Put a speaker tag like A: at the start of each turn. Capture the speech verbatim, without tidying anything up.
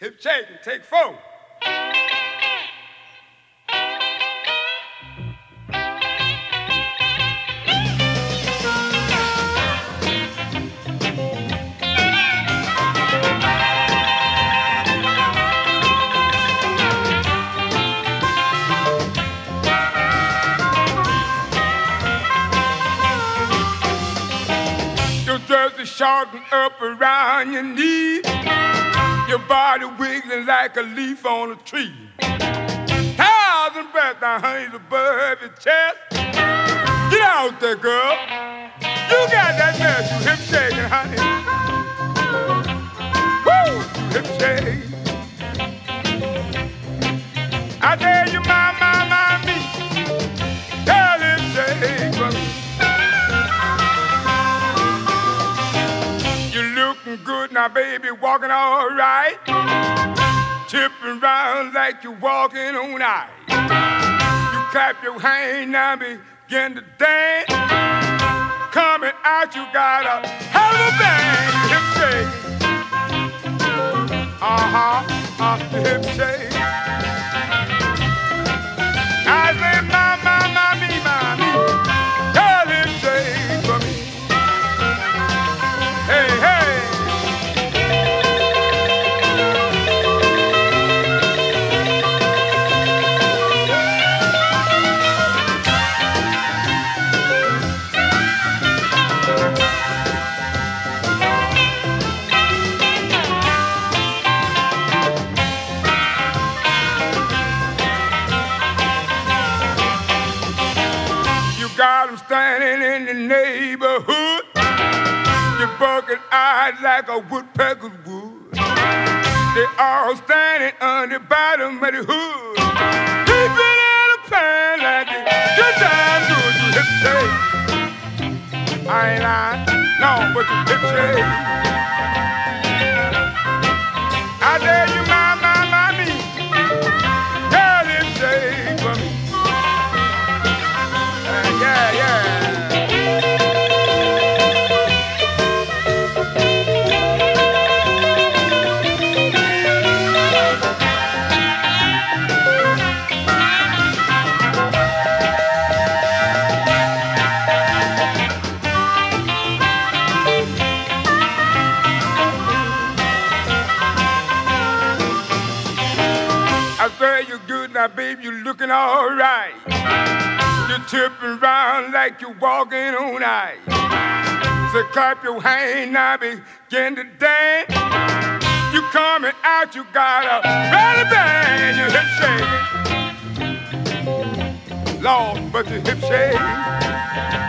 A: Hip shake and take four. Your dress is shorten up around your knee. Your body wiggling like a leaf on a tree. Thousand breaths now honey's above your chest. Get out there, girl. You got that mess, you hip shaking, honey. Woo, you hip shake. I tell you, my, my, my, me. Tell hip shake for me. You looking good now, baby, walking all right. Tipping round like you walking on ice. You clap your hand now, begin to dance. Coming out, you got a hell of a bang. Hip shake. Uh-huh, uh, hip shake. I say, my, my, my, me, my, me. Tell hip shake for me. Hey, hey. Got them standing in the neighborhood. You're bucket eyed like a woodpecker's wood. They all standing on the bottom of the hood. Keeping in a pan like the good time good. You hip shake. I ain't lying. No, but you hip shake. I tell you, my, my, my, me. Tell hip shake for me. Yeah, yeah. I say you're good now, babe, you're looking all right. You're tipping round like you're walking on ice. So clap your hand now, begin to dance. You coming out, you got a belly bang. You hip shake. Lord, but you hip shake.